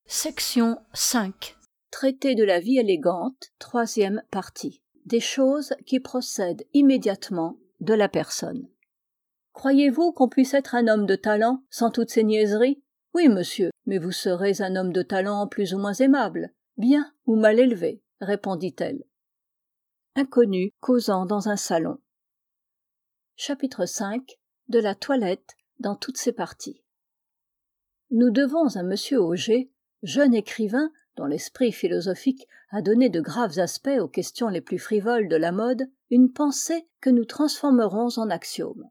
Section 5. Traité de la vie élégante, troisième partie. Des choses qui procèdent immédiatement de la personne. Croyez-vous qu'on puisse être un homme de talent sans toutes ces niaiseries ? Oui, monsieur, mais vous serez un homme de talent plus ou moins aimable, bien ou mal élevé, répondit-elle. Inconnu causant dans un salon. Chapitre 5. De la toilette dans toutes ses parties. Nous devons à monsieur Auger, jeune écrivain dont l'esprit philosophique a donné de graves aspects aux questions les plus frivoles de la mode, une pensée que nous transformerons en axiome.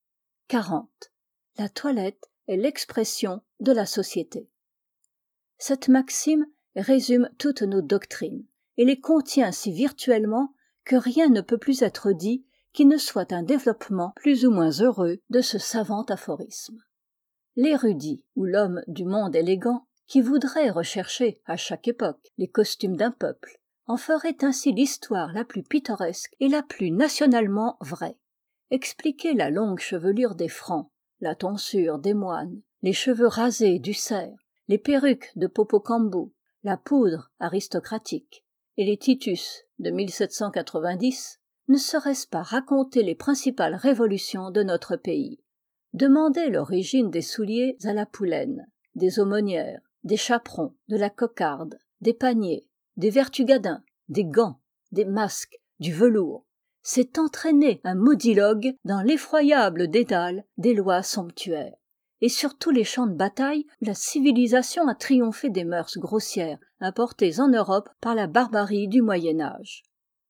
40. La toilette est l'expression de la société. Cette maxime résume toutes nos doctrines et les contient si virtuellement que rien ne peut plus être dit qui ne soit un développement plus ou moins heureux de ce savant aphorisme. L'érudit ou l'homme du monde élégant qui voudrait rechercher à chaque époque les costumes d'un peuple en ferait ainsi l'histoire la plus pittoresque et la plus nationalement vraie. Expliquer la longue chevelure des Francs, la tonsure des moines, les cheveux rasés du cerf, les perruques de Popocambou, la poudre aristocratique et les Titus de 1790, ne serait-ce pas raconter les principales révolutions de notre pays? Demandez l'origine des souliers à la poulaine, des aumônières, des chaperons, de la cocarde, des paniers, des vertugadins, des gants, des masques, du velours. C'est entraîner un maudilogue dans l'effroyable dédale des lois somptuaires. Et sur tous les champs de bataille où la civilisation a triomphé des mœurs grossières importées en Europe par la barbarie du Moyen-Âge.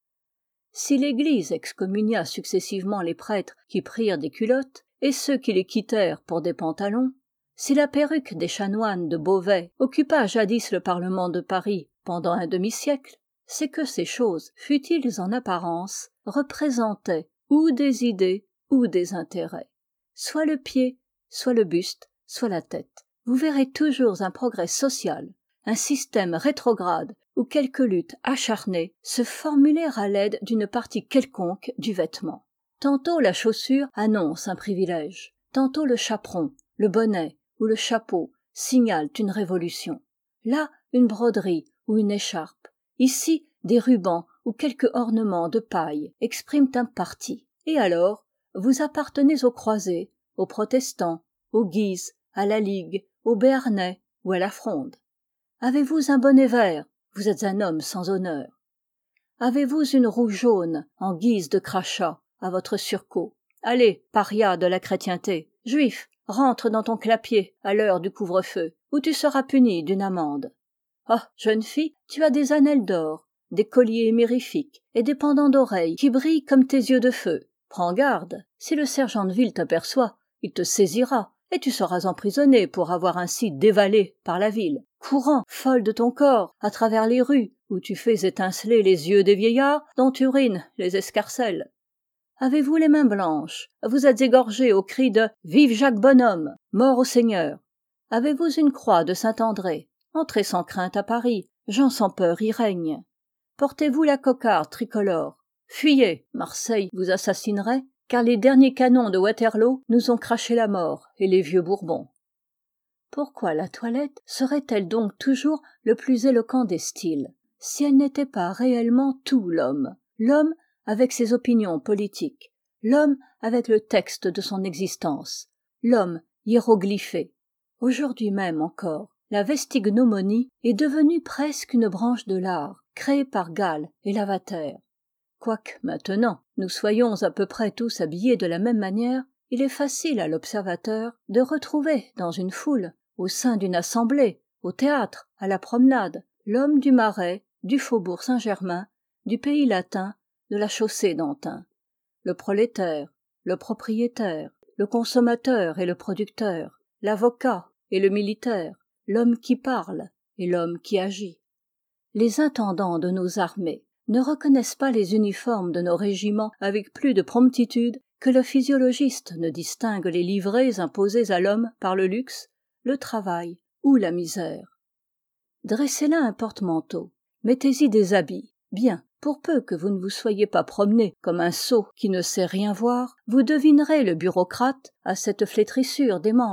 Si l'Église excommunia successivement les prêtres qui prirent des culottes et ceux qui les quittèrent pour des pantalons, si la perruque des chanoines de Beauvais occupa jadis le Parlement de Paris pendant un demi-siècle, c'est que ces choses, futiles en apparence, représentaient ou des idées ou des intérêts. Soit le pied, soit le buste, soit la tête. Vous verrez toujours un progrès social, un système rétrograde ou quelque lutte acharnée se formuler à l'aide d'une partie quelconque du vêtement. Tantôt la chaussure annonce un privilège, tantôt le chaperon, le bonnet ou le chapeau signalent une révolution. Là, une broderie ou une écharpe. Ici, des rubans ou quelques ornements de paille expriment un parti. Et alors, vous appartenez aux croisés, aux protestants, aux Guises, à la Ligue, aux Béarnais ou à la Fronde. Avez-vous un bonnet vert? Vous êtes un homme sans honneur. Avez-vous une roue jaune en guise de crachat à votre surcot? Allez, paria de la chrétienté, juif, rentre dans ton clapier à l'heure du couvre-feu, ou tu seras puni d'une amende. Ah, jeune fille, tu as des annels d'or, des colliers mirifiques et des pendants d'oreilles qui brillent comme tes yeux de feu. Prends garde, si le sergent de ville t'aperçoit, il te saisira, et tu seras emprisonné pour avoir ainsi dévalé par la ville, courant, folle de ton corps, à travers les rues, où tu fais étinceler les yeux des vieillards dont tu urines les escarcelles. Avez-vous les mains blanches? Vous êtes égorgé au cri de « Vive Jacques Bonhomme, mort au Seigneur !» Avez-vous une croix de Saint-André? Entrez sans crainte à Paris, Jean sans peur y règne. Portez-vous la cocarde tricolore. Fuyez, Marseille vous assassinerait, car les derniers canons de Waterloo nous ont craché la mort et les vieux Bourbons. Pourquoi la toilette serait-elle donc toujours le plus éloquent des styles, si elle n'était pas réellement tout l'homme, l'homme avec ses opinions politiques, l'homme avec le texte de son existence, l'homme hiéroglyphé. Aujourd'hui même encore, la vestignomonie est devenue presque une branche de l'art, créée par Gall et Lavater. Quoique maintenant nous soyons à peu près tous habillés de la même manière, il est facile à l'observateur de retrouver dans une foule, au sein d'une assemblée, au théâtre, à la promenade, l'homme du Marais, du faubourg Saint-Germain, du pays latin, de la chaussée d'Antin. Le prolétaire, le propriétaire, le consommateur et le producteur, l'avocat et le militaire, l'homme qui parle et l'homme qui agit. Les intendants de nos armées ne reconnaissent pas les uniformes de nos régiments avec plus de promptitude que le physiologiste ne distingue les livrées imposées à l'homme par le luxe, le travail ou la misère. Dressez là un porte-manteau, mettez-y des habits. Bien, pour peu que vous ne vous soyez pas promené comme un sot qui ne sait rien voir, vous devinerez le bureaucrate à cette flétrissure des manches,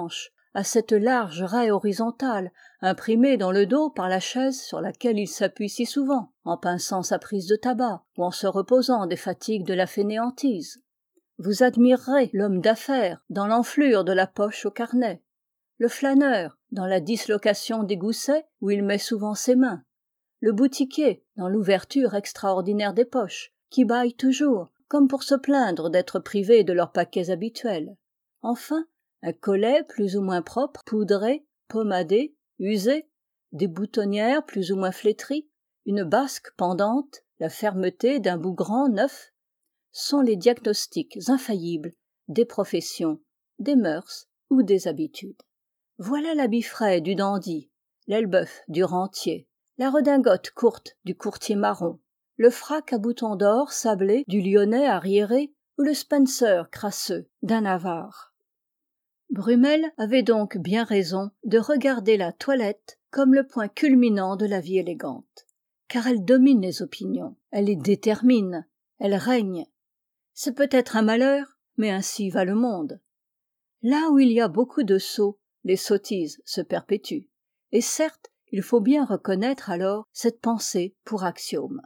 à cette large raie horizontale, imprimée dans le dos par la chaise sur laquelle il s'appuie si souvent, en pinçant sa prise de tabac ou en se reposant des fatigues de la fainéantise. Vous admirerez l'homme d'affaires dans l'enflure de la poche au carnet, le flâneur dans la dislocation des goussets où il met souvent ses mains, le boutiquier dans l'ouverture extraordinaire des poches, qui bâillent toujours, comme pour se plaindre d'être privés de leurs paquets habituels. Enfin, un collet plus ou moins propre, poudré, pommadé, usé, des boutonnières plus ou moins flétries, une basque pendante, la fermeté d'un bout grand neuf, sont les diagnostics infaillibles des professions, des mœurs ou des habitudes. Voilà l'habit frais du dandy, l'elbeuf du rentier, la redingote courte du courtier marron, le frac à boutons d'or sablé du lyonnais arriéré ou le spencer crasseux d'un avare. Brummel avait donc bien raison de regarder la toilette comme le point culminant de la vie élégante, car elle domine les opinions, elle les détermine, elle règne. C'est peut-être un malheur, mais ainsi va le monde. Là où il y a beaucoup de sots, les sottises se perpétuent, et certes, il faut bien reconnaître alors cette pensée pour axiome.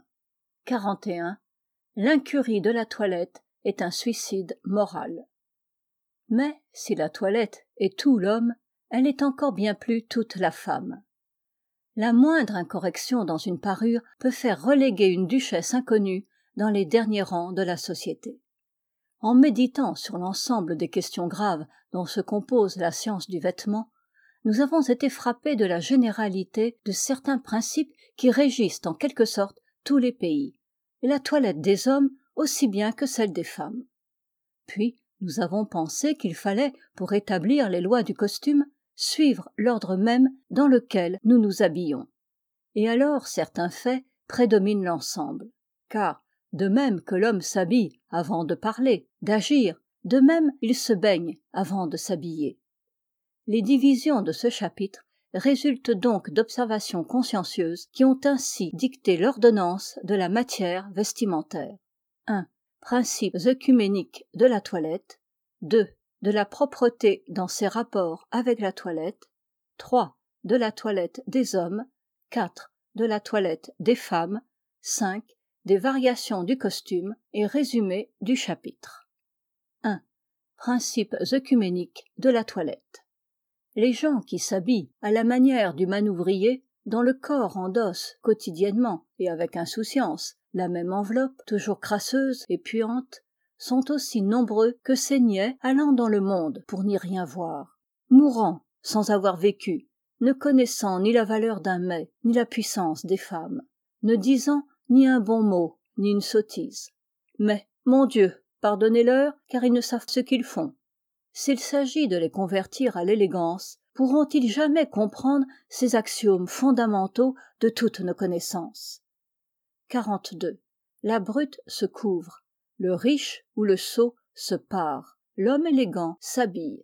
41. L'incurie de la toilette est un suicide moral. Mais si la toilette est tout l'homme, elle est encore bien plus toute la femme. La moindre incorrection dans une parure peut faire reléguer une duchesse inconnue dans les derniers rangs de la société. En méditant sur l'ensemble des questions graves dont se compose la science du vêtement, nous avons été frappés de la généralité de certains principes qui régissent en quelque sorte tous les pays, et la toilette des hommes aussi bien que celle des femmes. Puis, nous avons pensé qu'il fallait, pour établir les lois du costume, suivre l'ordre même dans lequel nous nous habillons. Et alors certains faits prédominent l'ensemble, car, de même que l'homme s'habille avant de parler, d'agir, de même il se baigne avant de s'habiller. Les divisions de ce chapitre résultent donc d'observations consciencieuses qui ont ainsi dicté l'ordonnance de la matière vestimentaire. 1. Principes œcuméniques de la toilette. 2. De la propreté dans ses rapports avec la toilette. 3. De la toilette des hommes. 4. De la toilette des femmes. 5. Des variations du costume et résumé du chapitre. 1. Principes œcuméniques de la toilette. Les gens qui s'habillent à la manière du manouvrier, dont le corps endosse quotidiennement et avec insouciance la même enveloppe, toujours crasseuse et puante, sont aussi nombreux que ces niais allant dans le monde pour n'y rien voir, mourant sans avoir vécu, ne connaissant ni la valeur d'un mets, ni la puissance des femmes, ne disant ni un bon mot, ni une sottise. Mais, mon Dieu, pardonnez-leur, car ils ne savent ce qu'ils font. S'il s'agit de les convertir à l'élégance, pourront-ils jamais comprendre ces axiomes fondamentaux de toutes nos connaissances? 42. La brute se couvre, le riche ou le sot se pare, l'homme élégant s'habille.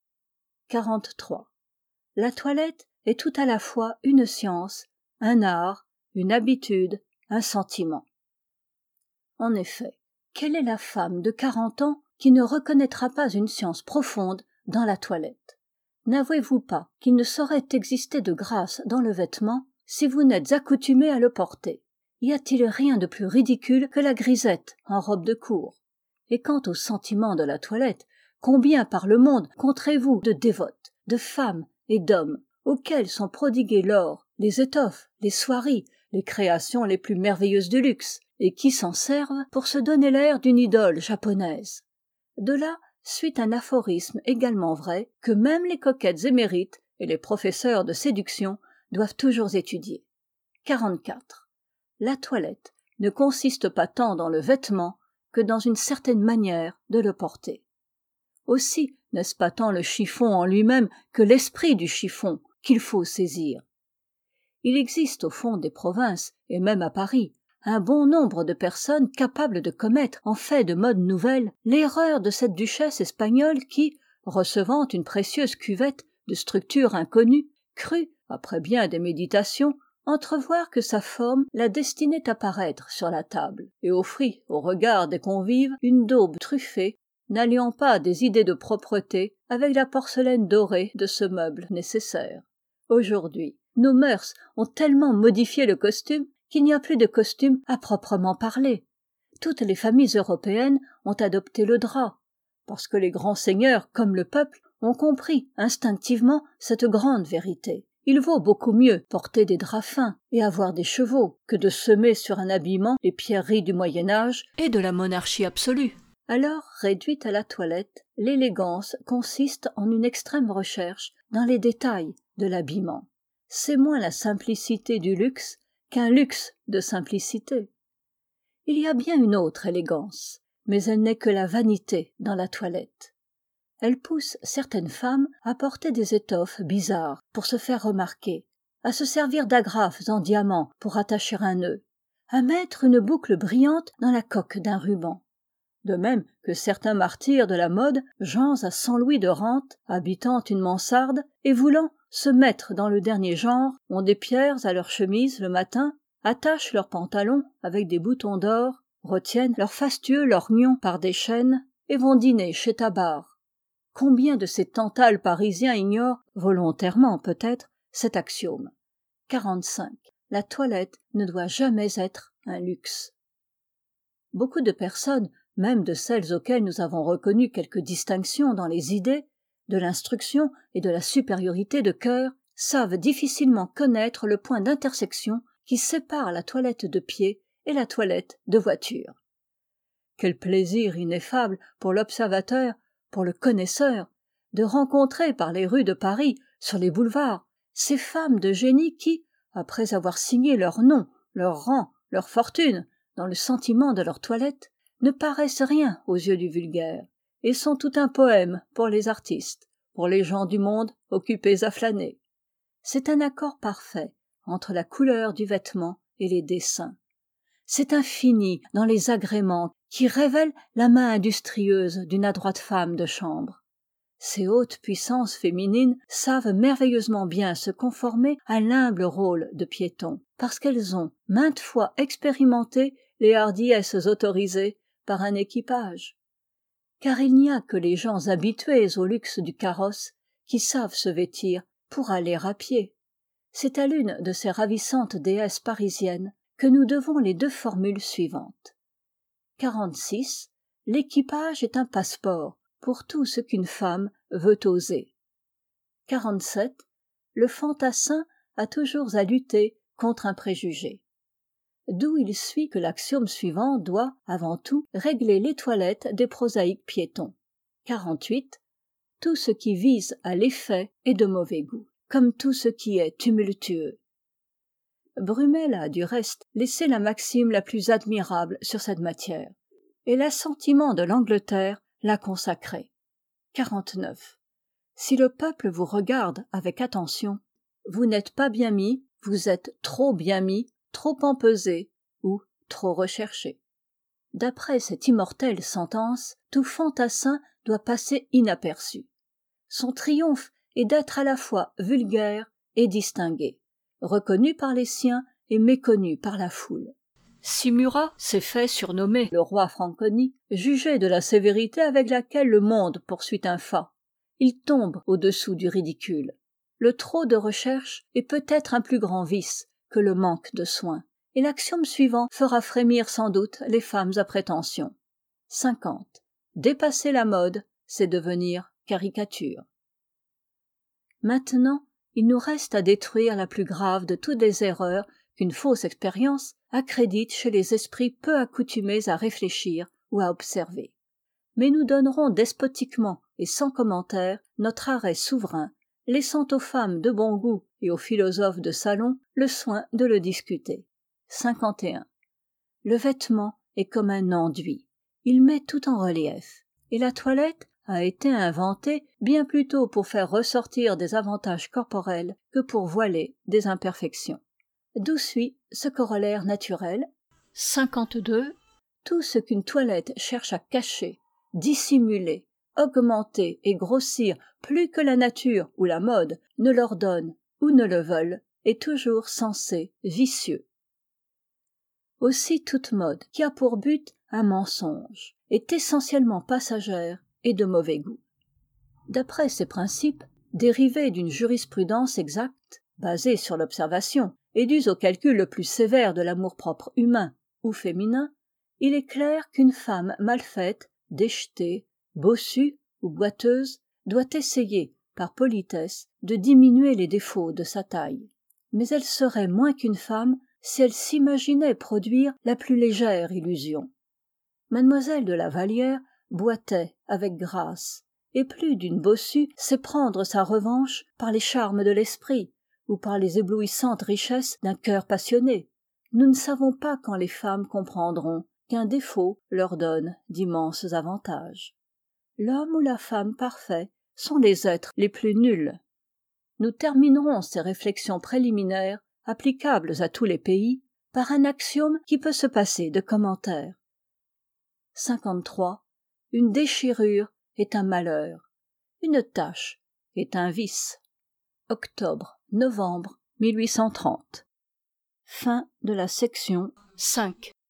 43. La toilette est tout à la fois une science, un art, une habitude, un sentiment. En effet, quelle est la femme de 40 ans qui ne reconnaîtra pas une science profonde dans la toilette? N'avouez-vous pas qu'il ne saurait exister de grâce dans le vêtement si vous n'êtes accoutumé à le porter? Y a-t-il rien de plus ridicule que la grisette en robe de cour? Et quant au sentiment de la toilette, combien par le monde compterez-vous de dévotes, de femmes et d'hommes, auxquels sont prodigués l'or, les étoffes, les soieries, les créations les plus merveilleuses du luxe, et qui s'en servent pour se donner l'air d'une idole japonaise? De là suit un aphorisme également vrai que même les coquettes émérites et les professeurs de séduction doivent toujours étudier. 44. La toilette ne consiste pas tant dans le vêtement que dans une certaine manière de le porter. Aussi, n'est-ce pas tant le chiffon en lui-même que l'esprit du chiffon qu'il faut saisir? Il existe au fond des provinces, et même à Paris, un bon nombre de personnes capables de commettre, en fait de mode nouvelle, l'erreur de cette duchesse espagnole qui, recevant une précieuse cuvette de structure inconnue, crut, après bien des méditations, entrevoir que sa forme la destinait à paraître sur la table, et offrit au regard des convives une daube truffée n'alliant pas des idées de propreté avec la porcelaine dorée de ce meuble nécessaire. Aujourd'hui, nos mœurs ont tellement modifié le costume qu'il n'y a plus de costume à proprement parler. Toutes les familles européennes ont adopté le drap, parce que les grands seigneurs, comme le peuple, ont compris instinctivement cette grande vérité. Il vaut beaucoup mieux porter des draps fins et avoir des chevaux que de semer sur un habillement les pierreries du Moyen-Âge et de la monarchie absolue. Alors, réduite à la toilette, l'élégance consiste en une extrême recherche dans les détails de l'habillement. C'est moins la simplicité du luxe qu'un luxe de simplicité. Il y a bien une autre élégance, mais elle n'est que la vanité dans la toilette. Elle pousse certaines femmes à porter des étoffes bizarres pour se faire remarquer, à se servir d'agrafes en diamants pour attacher un nœud, à mettre une boucle brillante dans la coque d'un ruban. De même que certains martyrs de la mode, gens à 100 louis de rente, habitant une mansarde et voulant se mettre dans le dernier genre, ont des pierres à leurs chemises le matin, attachent leurs pantalons avec des boutons d'or, retiennent leurs fastueux lorgnons par des chaînes et vont dîner chez Tabar. Combien de ces tantales parisiens ignorent, volontairement peut-être, cet axiome. 45. La toilette ne doit jamais être un luxe. Beaucoup de personnes, même de celles auxquelles nous avons reconnu quelques distinctions dans les idées, de l'instruction et de la supériorité de cœur, savent difficilement connaître le point d'intersection qui sépare la toilette de pied et la toilette de voiture. Quel plaisir ineffable pour l'observateur, pour le connaisseur, de rencontrer par les rues de Paris, sur les boulevards, ces femmes de génie qui, après avoir signé leur nom, leur rang, leur fortune, dans le sentiment de leur toilette, ne paraissent rien aux yeux du vulgaire, et sont tout un poème pour les artistes, pour les gens du monde occupés à flâner. C'est un accord parfait entre la couleur du vêtement et les dessins. C'est infini dans les agréments qui révèlent la main industrieuse d'une adroite femme de chambre. Ces hautes puissances féminines savent merveilleusement bien se conformer à l'humble rôle de piéton, parce qu'elles ont maintes fois expérimenté les hardiesses autorisées par un équipage. Car il n'y a que les gens habitués au luxe du carrosse qui savent se vêtir pour aller à pied. C'est à l'une de ces ravissantes déesses parisiennes que nous devons les deux formules suivantes. 46. L'équipage est un passeport pour tout ce qu'une femme veut oser. 47. Le fantassin a toujours à lutter contre un préjugé. D'où il suit que l'axiome suivant doit, avant tout, régler les toilettes des prosaïques piétons. 48. Tout ce qui vise à l'effet est de mauvais goût, comme tout ce qui est tumultueux. Brummel a, du reste, laissé la maxime la plus admirable sur cette matière, et l'assentiment de l'Angleterre l'a consacrée. 49. Si le peuple vous regarde avec attention, vous n'êtes pas bien mis, vous êtes trop bien mis, trop empesé ou trop recherché. D'après cette immortelle sentence, tout fantassin doit passer inaperçu. Son triomphe est d'être à la fois vulgaire et distingué, reconnu par les siens et méconnu par la foule. Si Murat s'est fait surnommer le roi Franconi, jugez de la sévérité avec laquelle le monde poursuit un fat. Il tombe au-dessous du ridicule. Le trop de recherche est peut-être un plus grand vice que le manque de soin, et l'axiome suivant fera frémir sans doute les femmes à prétention. 50. Dépasser la mode, c'est devenir caricature. Maintenant, il nous reste à détruire la plus grave de toutes les erreurs qu'une fausse expérience accrédite chez les esprits peu accoutumés à réfléchir ou à observer. Mais nous donnerons despotiquement et sans commentaire notre arrêt souverain, laissant aux femmes de bon goût et aux philosophes de salon le soin de le discuter. 51. Le vêtement est comme un enduit. Il met tout en relief. Et la toilette a été inventée bien plutôt pour faire ressortir des avantages corporels que pour voiler des imperfections. D'où suit ce corollaire naturel. 52. Tout ce qu'une toilette cherche à cacher, dissimuler, augmenter et grossir plus que la nature ou la mode ne l'ordonne ou ne le veulent, est toujours censé vicieux. Aussi toute mode qui a pour but un mensonge, est essentiellement passagère et de mauvais goût. D'après ces principes, dérivés d'une jurisprudence exacte, basée sur l'observation, et dus au calcul le plus sévère de l'amour-propre humain ou féminin, il est clair qu'une femme mal faite, déjetée, bossue ou boiteuse doit essayer, par politesse, de diminuer les défauts de sa taille. Mais elle serait moins qu'une femme si elle s'imaginait produire la plus légère illusion. Mademoiselle de la Vallière boitait avec grâce, et plus d'une bossue sait prendre sa revanche par les charmes de l'esprit ou par les éblouissantes richesses d'un cœur passionné. Nous ne savons pas quand les femmes comprendront qu'un défaut leur donne d'immenses avantages. L'homme ou la femme parfait sont les êtres les plus nuls. Nous terminerons ces réflexions préliminaires, applicables à tous les pays, par un axiome qui peut se passer de commentaire. 53. Une déchirure est un malheur. Une tache est un vice. Octobre, novembre 1830. Fin de la section 5.